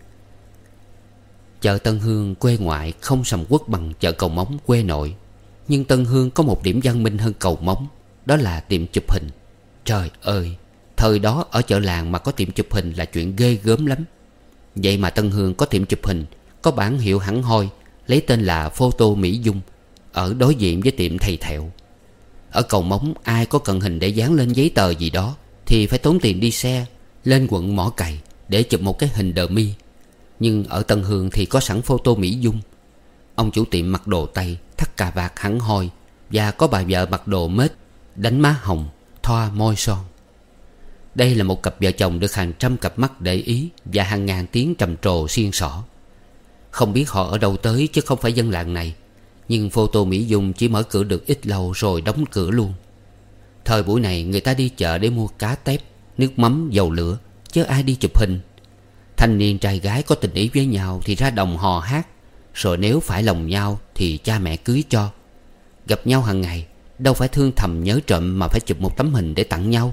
Chợ Tân Hương quê ngoại không sầm uất bằng chợ Cầu Móng quê nội. Nhưng Tân Hương có một điểm văn minh hơn Cầu Móng, đó là tiệm chụp hình. Trời ơi, thời đó ở chợ làng mà có tiệm chụp hình là chuyện ghê gớm lắm. Vậy mà Tân Hương có tiệm chụp hình, có bản hiệu hẳn hoi, lấy tên là Photo Mỹ Dung, ở đối diện với tiệm thầy Thẹo. Ở Cầu Móng ai có cần hình để dán lên giấy tờ gì đó thì phải tốn tiền đi xe lên quận Mỏ Cày để chụp một cái hình đờ mi. Nhưng ở Tân Hương thì có sẵn Photo Mỹ Dung. Ông chủ tiệm mặc đồ Tây, thắt cà vạt hẳn hoi, và có bà vợ mặc đồ mết, đánh má hồng, thoa môi son. Đây là một cặp vợ chồng được hàng trăm cặp mắt để ý và hàng ngàn tiếng trầm trồ xiên xỏ. Không biết họ ở đâu tới chứ không phải dân làng này, nhưng Photo Mỹ Dung chỉ mở cửa được ít lâu rồi đóng cửa luôn. Thời buổi này người ta đi chợ để mua cá tép, nước mắm, dầu lửa, chứ ai đi chụp hình. Thanh niên trai gái có tình ý với nhau thì ra đồng hò hát, rồi nếu phải lòng nhau thì cha mẹ cưới cho. Gặp nhau hàng ngày, đâu phải thương thầm nhớ trộm mà phải chụp một tấm hình để tặng nhau.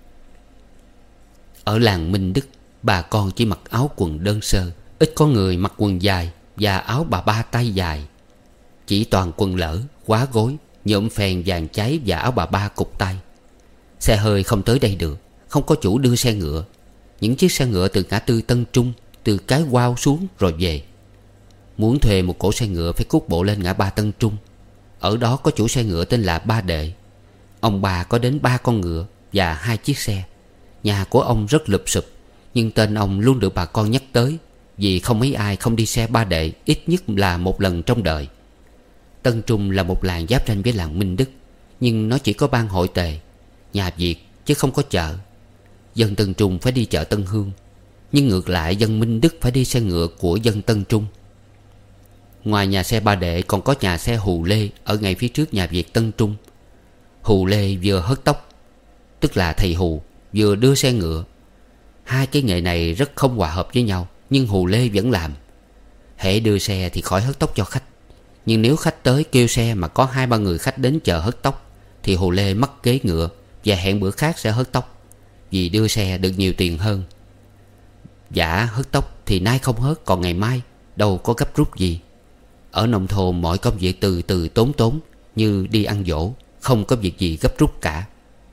Ở làng Minh Đức, bà con chỉ mặc áo quần đơn sơ, ít có người mặc quần dài và áo bà ba tay dài. Chỉ toàn quần lỡ, khóa gối, nhuộm phèn vàng cháy và áo bà ba cụt tay. Xe hơi không tới đây được, không có chủ đưa xe ngựa. Những chiếc xe ngựa từ ngã tư Tân Trung, từ Cái Quao xuống rồi về. Muốn thuê một cỗ xe ngựa phải cuốc bộ lên ngã ba Tân Trung. Ở đó có chủ xe ngựa tên là Ba Đệ. Ông bà có đến ba con ngựa và hai chiếc xe. Nhà của ông rất lụp xụp, nhưng tên ông luôn được bà con nhắc tới, vì không mấy ai không đi xe Ba Đệ ít nhất là một lần trong đời. Tân Trung là một làng giáp ranh với làng Minh Đức, nhưng nó chỉ có ban hội tề, nhà Việt chứ không có chợ. Dân Tân Trung phải đi chợ Tân Hương, nhưng ngược lại dân Minh Đức phải đi xe ngựa của dân Tân Trung. Ngoài nhà xe Ba Đệ còn có nhà xe Hù Lê ở ngay phía trước nhà Việt Tân Trung. Hù Lê vừa hớt tóc, tức là thầy Hù, vừa đưa xe ngựa. Hai cái nghề này rất không hòa hợp với nhau, nhưng Hù Lê vẫn làm. Hễ đưa xe thì khỏi hớt tóc cho khách. Nhưng nếu khách tới kêu xe mà có hai ba người khách đến chờ hớt tóc thì Hù Lê mắc kế ngựa và hẹn bữa khác sẽ hớt tóc, vì đưa xe được nhiều tiền hơn. Dạ hớt tóc thì nay không hớt, còn ngày mai, đâu có gấp rút gì. Ở nông thôn mọi công việc từ từ tốn tốn, như đi ăn dỗ, không có việc gì gấp rút cả.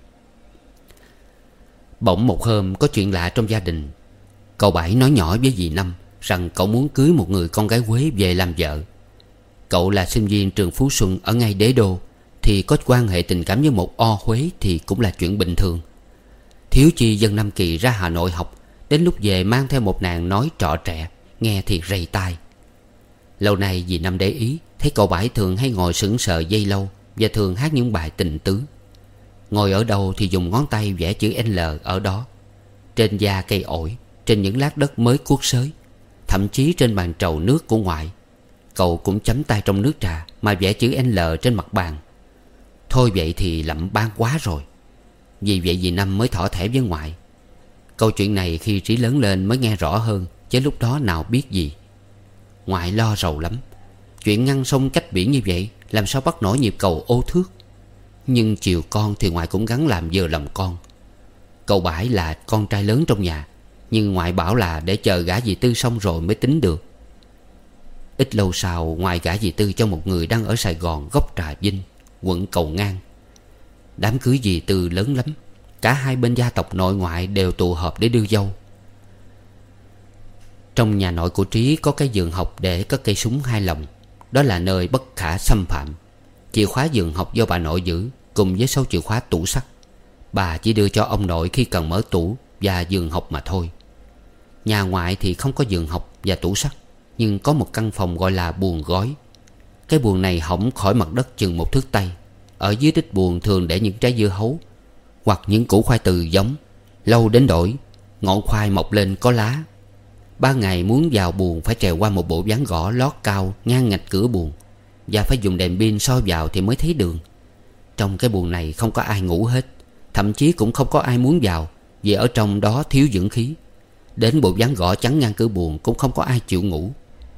Bỗng một hôm có chuyện lạ trong gia đình. Cậu Bảy nói nhỏ với dì Năm rằng cậu muốn cưới một người con gái Huế về làm vợ. Cậu là sinh viên trường Phú Xuân ở ngay Đế Đô, thì có quan hệ tình cảm với một o Huế thì cũng là chuyện bình thường. Thiếu chi dân Nam Kỳ ra Hà Nội học, đến lúc về mang theo một nàng nói trọ trẻ, nghe thiệt rầy tai. Lâu nay dì Năm để ý, thấy cậu Bảy thường hay ngồi sững sờ dây lâu, và thường hát những bài tình tứ. Ngồi ở đâu thì dùng ngón tay vẽ chữ L ở đó, trên da cây ổi, trên những lát đất mới cuốc xới, thậm chí trên bàn trầu nước của ngoại. Cậu cũng chấm tay trong nước trà mà vẽ chữ L trên mặt bàn. Thôi vậy thì lậm ban quá rồi. Vì vậy dì Năm mới thỏ thẻ với ngoại. Câu chuyện này khi Trí lớn lên mới nghe rõ hơn, chứ lúc đó nào biết gì. Ngoại lo rầu lắm. Chuyện ngăn sông cách biển như vậy, làm sao bắt nổi nhịp cầu ô thước. Nhưng chiều con thì ngoại cũng gắng làm vừa lòng con. Cậu Bãi là con trai lớn trong nhà, nhưng ngoại bảo là để chờ gả dì Tư xong rồi mới tính được. Ít lâu sau, ngoại gả dì Tư cho một người đang ở Sài Gòn, góc Trà Vinh, quận Cầu Ngang. Đám cưới dì Tư lớn lắm. Cả hai bên gia tộc nội ngoại đều tụ họp để đưa dâu. Trong nhà nội của Trí có cái giường học để có cây súng hai lồng. Đó là nơi bất khả xâm phạm. Chìa khóa giường học do bà nội giữ, cùng với số chìa khóa tủ sắt. Bà chỉ đưa cho ông nội khi cần mở tủ và giường học mà thôi. Nhà ngoại thì không có giường học và tủ sắt, nhưng có một căn phòng gọi là buồng gói. Cái buồng này hõng khỏi mặt đất chừng một thước tay. Ở dưới đít buồng thường để những trái dưa hấu hoặc những củ khoai từ giống, lâu đến đổi ngọn khoai mọc lên có lá. Ban ngày muốn vào buồng phải trèo qua một bộ ván gỗ lót cao ngang ngạch cửa buồng, và phải dùng đèn pin soi vào thì mới thấy đường. Trong cái buồng này không có ai ngủ hết, thậm chí cũng không có ai muốn vào, vì ở trong đó thiếu dưỡng khí. Đến bộ ván gỗ chắn ngang cửa buồng cũng không có ai chịu ngủ.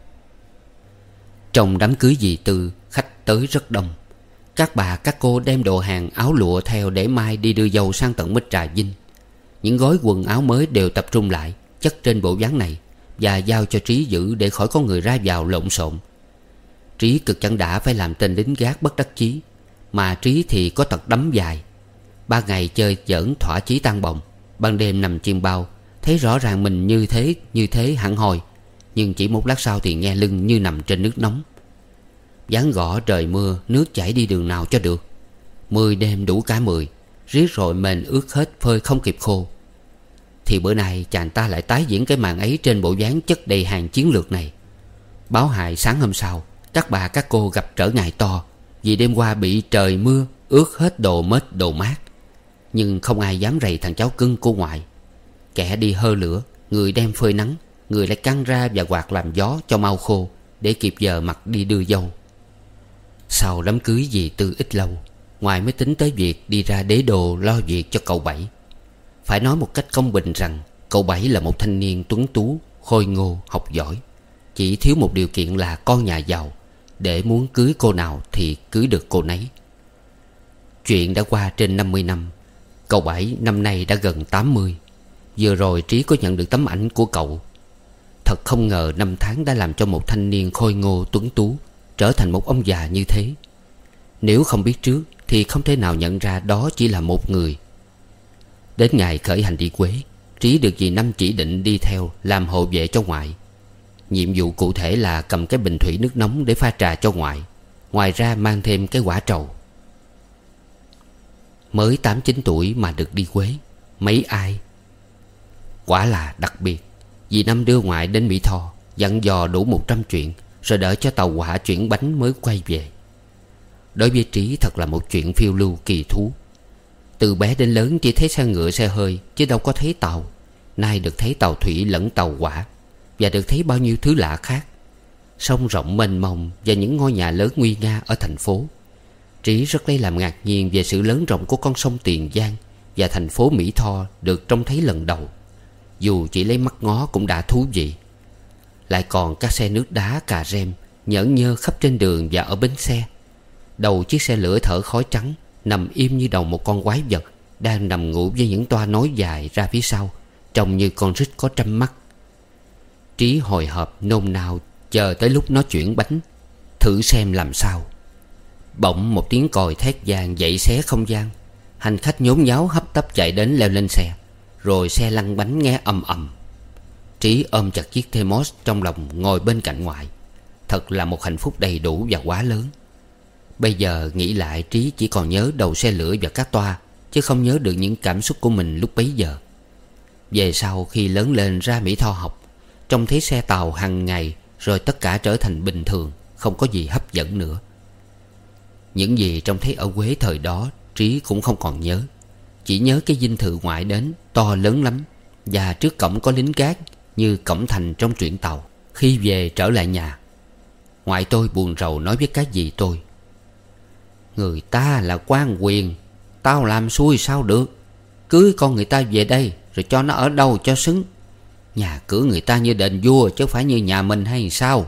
Trong đám cưới dì Tư, khách tới rất đông. Các bà các cô đem đồ hàng áo lụa theo để mai đi đưa dâu sang tận Bích Trà Vinh. Những gói quần áo mới đều tập trung lại, chất trên bộ ván này, và giao cho Trí giữ để khỏi có người ra vào lộn xộn. Trí cực chẳng đã phải làm tên lính gác bất đắc chí, mà Trí thì có tật đấm dài. Ba ngày chơi giỡn thỏa chí tan bồng, ban đêm nằm chim bao, thấy rõ ràng mình như thế như thế hẳn hồi. Nhưng chỉ một lát sau thì nghe lưng như nằm trên nước nóng. Ván gõ trời mưa, nước chảy đi đường nào cho được. Mười đêm đủ cả mười, riết rồi mền ướt hết, phơi không kịp khô. Thì bữa nay chàng ta lại tái diễn cái màn ấy trên bộ ván chất đầy hàng chiến lược này. Báo hại sáng hôm sau, các bà các cô gặp trở ngại to, vì đêm qua bị trời mưa ướt hết đồ mết đồ mát. Nhưng không ai dám rầy thằng cháu cưng của ngoại. Kẻ đi hơ lửa, người đem phơi nắng, người lại căng ra và quạt làm gió cho mau khô, để kịp giờ mặc đi đưa dâu. Sau đám cưới dì Tư ít lâu, ngoại mới tính tới việc đi ra Đế Đô lo việc cho cậu Bảy. Phải nói một cách công bình rằng cậu Bảy là một thanh niên tuấn tú, khôi ngô, học giỏi. Chỉ thiếu một điều kiện là con nhà giàu, để muốn cưới cô nào thì cưới được cô nấy. Chuyện đã qua trên năm mươi năm. Cậu Bảy năm nay đã gần tám mươi. Vừa rồi Trí có nhận được tấm ảnh của cậu. Thật không ngờ năm tháng đã làm cho một thanh niên khôi ngô tuấn tú trở thành một ông già như thế. Nếu không biết trước thì không thể nào nhận ra đó chỉ là một người. Đến ngày khởi hành đi Quế, Trí được dì Năm chỉ định đi theo làm hộ vệ cho ngoại. Nhiệm vụ cụ thể là cầm cái bình thủy nước nóng để pha trà cho ngoại. Ngoài ra mang thêm cái quả trầu. Mới tám chín tuổi mà được đi Quế, mấy ai. Quả là đặc biệt. Dì Năm đưa ngoại đến Mỹ Tho, dặn dò đủ một trăm chuyện, rồi đợi cho tàu hỏa chuyển bánh mới quay về. Đối với Trí thật là một chuyện phiêu lưu kỳ thú. Từ bé đến lớn chỉ thấy xe ngựa xe hơi, chứ đâu có thấy tàu. Nay được thấy tàu thủy lẫn tàu hỏa, và được thấy bao nhiêu thứ lạ khác. Sông rộng mênh mông và những ngôi nhà lớn nguy nga ở thành phố. Trí rất lấy làm ngạc nhiên về sự lớn rộng của con sông Tiền Giang và thành phố Mỹ Tho được trông thấy lần đầu. dù chỉ lấy mắt ngó cũng đã thú vị. Lại còn các xe nước đá cà rem nhởn nhơ khắp trên đường và ở bến xe. Đầu chiếc xe lửa thở khói trắng nằm im như đầu một con quái vật đang nằm ngủ với những toa nối dài ra phía sau, trông như con rít có trăm mắt. Trí hồi hộp nôn nao chờ tới lúc nó chuyển bánh, thử xem làm sao. Bỗng một tiếng còi thét vang dậy xé không gian. Hành khách nhốn nháo hấp tấp chạy đến leo lên xe. Rồi xe lăn bánh nghe ầm ầm. Trí ôm chặt chiếc Themos trong lòng ngồi bên cạnh ngoại. Thật là một hạnh phúc đầy đủ và quá lớn. Bây giờ nghĩ lại, Trí chỉ còn nhớ đầu xe lửa và các toa, chứ không nhớ được những cảm xúc của mình lúc bấy giờ. Về sau khi lớn lên ra Mỹ Tho học, trông thấy xe tàu hàng ngày, rồi tất cả trở thành bình thường, không có gì hấp dẫn nữa. Những gì trông thấy ở Quế thời đó Trí cũng không còn nhớ. Chỉ nhớ cái dinh thự ngoại đến to lớn lắm, và trước cổng có lính gác như cổng thành trong truyện tàu. Khi về trở lại nhà, ngoại tôi buồn rầu nói với cái dì tôi: người ta là quan quyền, tao làm xuôi sao được. Cưới con người ta về đây rồi cho nó ở đâu cho xứng. Nhà cửa người ta như đền vua chứ phải như nhà mình hay sao.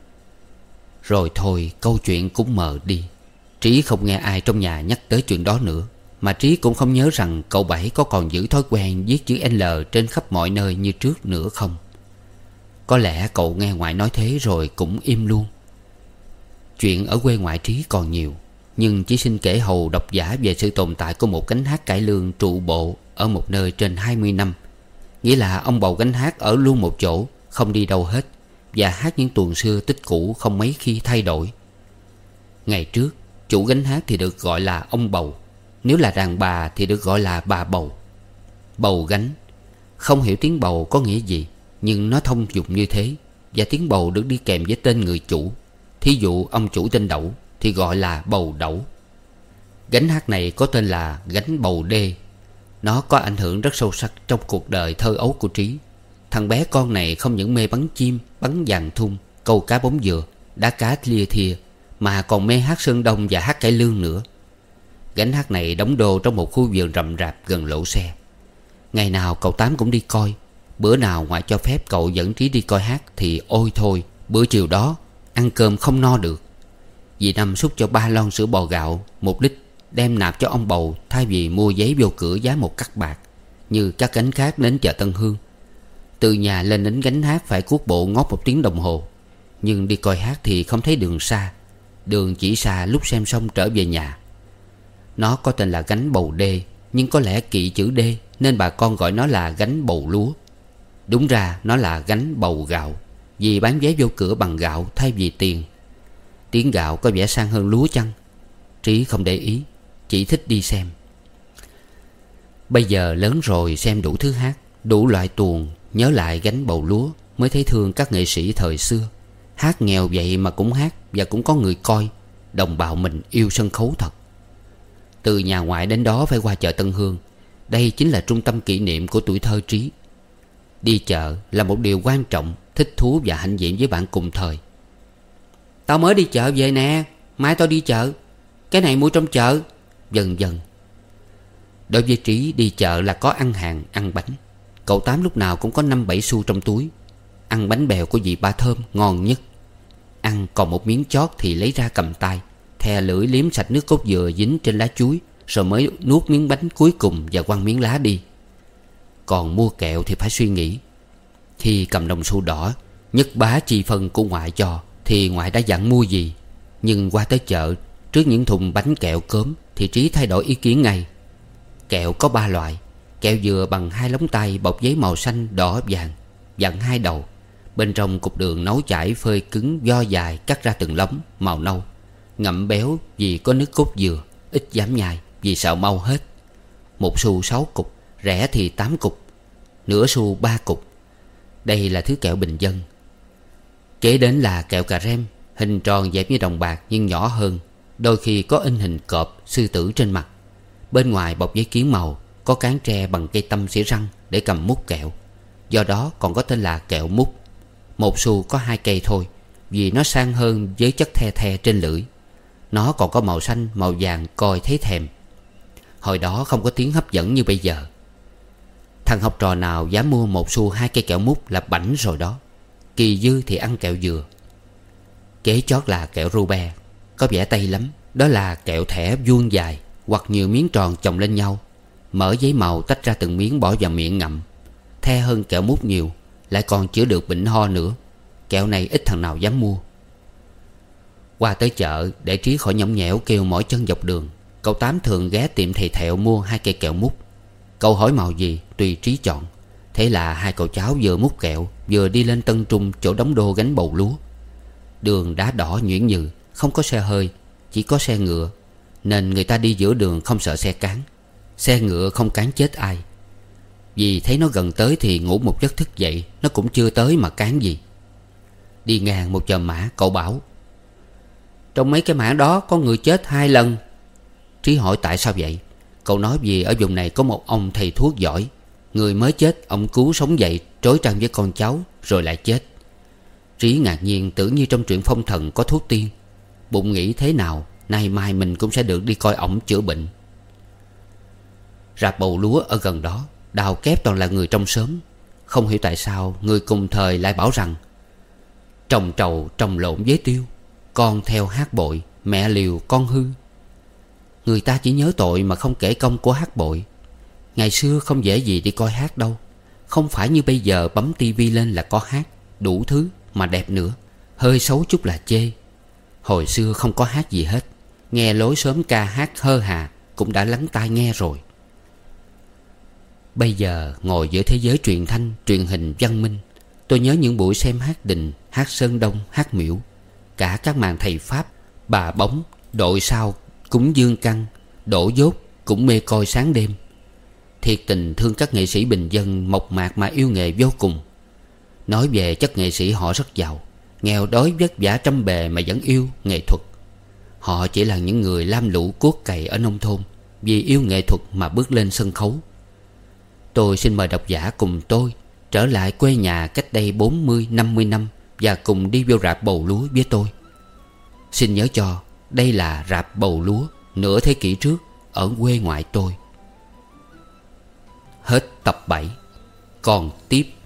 Rồi thôi, câu chuyện cũng mờ đi. Trí không nghe ai trong nhà nhắc tới chuyện đó nữa. Mà Trí cũng không nhớ rằng cậu Bảy có còn giữ thói quen viết chữ L trên khắp mọi nơi như trước nữa không. Có lẽ cậu nghe ngoại nói thế rồi cũng im luôn. Chuyện ở quê ngoại Trí còn nhiều, nhưng chỉ xin kể hầu độc giả về sự tồn tại của một gánh hát cải lương trụ bộ ở một nơi trên hai mươi năm. Nghĩa là ông bầu gánh hát ở luôn một chỗ, không đi đâu hết, và hát những tuồng xưa tích cũ không mấy khi thay đổi. Ngày trước, chủ gánh hát thì được gọi là ông bầu. Nếu là đàn bà thì được gọi là bà bầu. Bầu gánh. Không hiểu tiếng bầu có nghĩa gì, nhưng nó thông dụng như thế. Và tiếng bầu được đi kèm với tên người chủ. Thí dụ ông chủ tên Đẩu thì gọi là bầu Đẩu. Gánh hát này có tên là gánh bầu đê. Nó có ảnh hưởng rất sâu sắc trong cuộc đời thơ ấu của Trí. Thằng bé con này không những mê bắn chim, bắn vàng thun, câu cá bóng dừa, đá cá lia thia, mà còn mê hát sơn đông và hát cải lương nữa. Gánh hát này đóng đô trong một khu vườn rậm rạp gần lỗ xe. Ngày nào cậu Tám cũng đi coi. Bữa nào ngoại cho phép cậu dẫn Trí đi coi hát thì ôi thôi, bữa chiều đó ăn cơm không no được. Dì Năm xúc cho ba lon sữa bò gạo một lít, đem nạp cho ông bầu thay vì mua giấy vô cửa giá một cắc bạc như các gánh khác đến chợ Tân Hương. Từ nhà lên đến gánh hát phải cuốc bộ ngót một tiếng đồng hồ. Nhưng đi coi hát thì không thấy đường xa. Đường chỉ xa lúc xem xong trở về nhà. Nó có tên là gánh bầu đê, nhưng có lẽ kỵ chữ D nên bà con gọi nó là gánh bầu lúa. Đúng ra nó là gánh bầu gạo, vì bán vé vô cửa bằng gạo thay vì tiền. Tiếng gạo có vẻ sang hơn lúa chăng? Trí không để ý, chỉ thích đi xem. Bây giờ lớn rồi xem đủ thứ hát, đủ loại tuồng, nhớ lại gánh bầu lúa mới thấy thương các nghệ sĩ thời xưa. Hát nghèo vậy mà cũng hát, và cũng có người coi. Đồng bào mình yêu sân khấu thật. Từ nhà ngoại đến đó phải qua chợ Tân Hương. Đây chính là trung tâm kỷ niệm của tuổi thơ Trí. Đi chợ là một điều quan trọng, thích thú và hãnh diện với bạn cùng thời. Tao mới đi chợ về nè, mai tao đi chợ, cái này mua trong chợ, dần dần. Đối với Trí, đi chợ là có ăn hàng, ăn bánh. Cậu Tám lúc nào cũng có năm bảy xu trong túi. Ăn bánh bèo của dì Ba Thơm ngon nhất. Ăn còn một miếng chót thì lấy ra cầm tay, thè lưỡi liếm sạch nước cốt dừa dính trên lá chuối, rồi mới nuốt miếng bánh cuối cùng và quăng miếng lá đi. Còn mua kẹo thì phải suy nghĩ. Khi cầm đồng xu đỏ, nhất bá chi phân của ngoại cho, thì ngoại đã dặn mua gì. Nhưng qua tới chợ, trước những thùng bánh kẹo cớm, thì Trí thay đổi ý kiến ngay. Kẹo có ba loại. Kẹo dừa bằng hai lóng tay bọc giấy màu xanh đỏ vàng, dặn hai đầu. Bên trong cục đường nấu chảy phơi cứng vo dài, cắt ra từng lóng màu nâu. Ngậm béo vì có nước cốt dừa, ít dám nhai vì sợ mau hết. Một xu sáu cục, rẻ thì tám cục, nửa xu ba cục. Đây là thứ kẹo bình dân. Kế đến là kẹo cà rem, hình tròn dẹp như đồng bạc nhưng nhỏ hơn, đôi khi có in hình cọp, sư tử trên mặt. Bên ngoài bọc giấy kiến màu, có cán tre bằng cây tăm xỉa răng để cầm mút kẹo. Do đó còn có tên là kẹo mút. Một xu có hai cây thôi, vì nó sang hơn với chất the the trên lưỡi. Nó còn có màu xanh, màu vàng coi thấy thèm. Hồi đó không có tiếng hấp dẫn như bây giờ. Thằng học trò nào dám mua một xu hai cây kẹo mút là bảnh rồi đó. Kỳ dư thì ăn kẹo dừa. Kế chót là kẹo Rube. Có vẻ Tây lắm. Đó là kẹo thẻ vuông dài hoặc nhiều miếng tròn chồng lên nhau, mở giấy màu tách ra từng miếng bỏ vào miệng ngậm. The hơn kẹo mút nhiều, lại còn chữa được bệnh ho nữa. Kẹo này ít thằng nào dám mua. Qua tới chợ để Trí khỏi nhõng nhẽo kêu mỏi chân dọc đường, cậu Tám thường ghé tiệm thầy Thẹo mua hai cây kẹo mút. Cậu hỏi màu gì tùy Trí chọn. Thế là hai cậu cháu vừa mút kẹo vừa đi lên Tân Trung chỗ đóng đô gánh bầu lúa. Đường đá đỏ nhuyễn nhừ, không có xe hơi, chỉ có xe ngựa, nên người ta đi giữa đường không sợ xe cán. Xe ngựa không cán chết ai. Vì thấy nó gần tới thì ngủ một giấc thức dậy, nó cũng chưa tới mà cán gì. Đi ngang một chòm mã, cậu bảo: trong mấy cái mã đó có người chết hai lần. Trí hỏi tại sao vậy. Cậu nói vì ở vùng này có một ông thầy thuốc giỏi. Người mới chết ông cứu sống dậy, trối trăng với con cháu rồi lại chết. Trí ngạc nhiên, tưởng như trong truyện phong thần có thuốc tiên. Bụng nghĩ thế nào nay mai mình cũng sẽ được đi coi ổng chữa bệnh. Rạp bầu lúa ở gần đó, đào kép toàn là người trong xóm. Không hiểu tại sao người cùng thời lại bảo rằng trồng trầu trồng lộn với tiêu, con theo hát bội, mẹ liều con hư. Người ta chỉ nhớ tội mà không kể công của hát bội. Ngày xưa không dễ gì đi coi hát đâu. Không phải như bây giờ bấm tivi lên là có hát, đủ thứ mà đẹp nữa. Hơi xấu chút là chê. Hồi xưa không có hát gì hết. Nghe lối xóm ca hát hơ hà cũng đã lắng tai nghe rồi. Bây giờ ngồi giữa thế giới truyền thanh, truyền hình văn minh, tôi nhớ những buổi xem hát đình, hát Sơn Đông, hát Miễu. Cả các màn thầy Pháp, bà bóng, đội sao, cúng dương căn, đổ dốt cũng mê coi sáng đêm. Thiệt tình thương các nghệ sĩ bình dân mộc mạc mà yêu nghề vô cùng. Nói về chất nghệ sĩ họ rất giàu, nghèo đói vất vả trăm bề mà vẫn yêu nghệ thuật. Họ chỉ là những người lam lũ cuốc cày ở nông thôn, vì yêu nghệ thuật mà bước lên sân khấu. Tôi xin mời độc giả cùng tôi trở lại quê nhà cách đây bốn mươi năm mươi năm và cùng đi vô rạp bầu lúa với tôi. Xin nhớ cho đây là rạp bầu lúa nửa thế kỷ trước ở quê ngoại tôi. Hết tập bảy. Còn tiếp.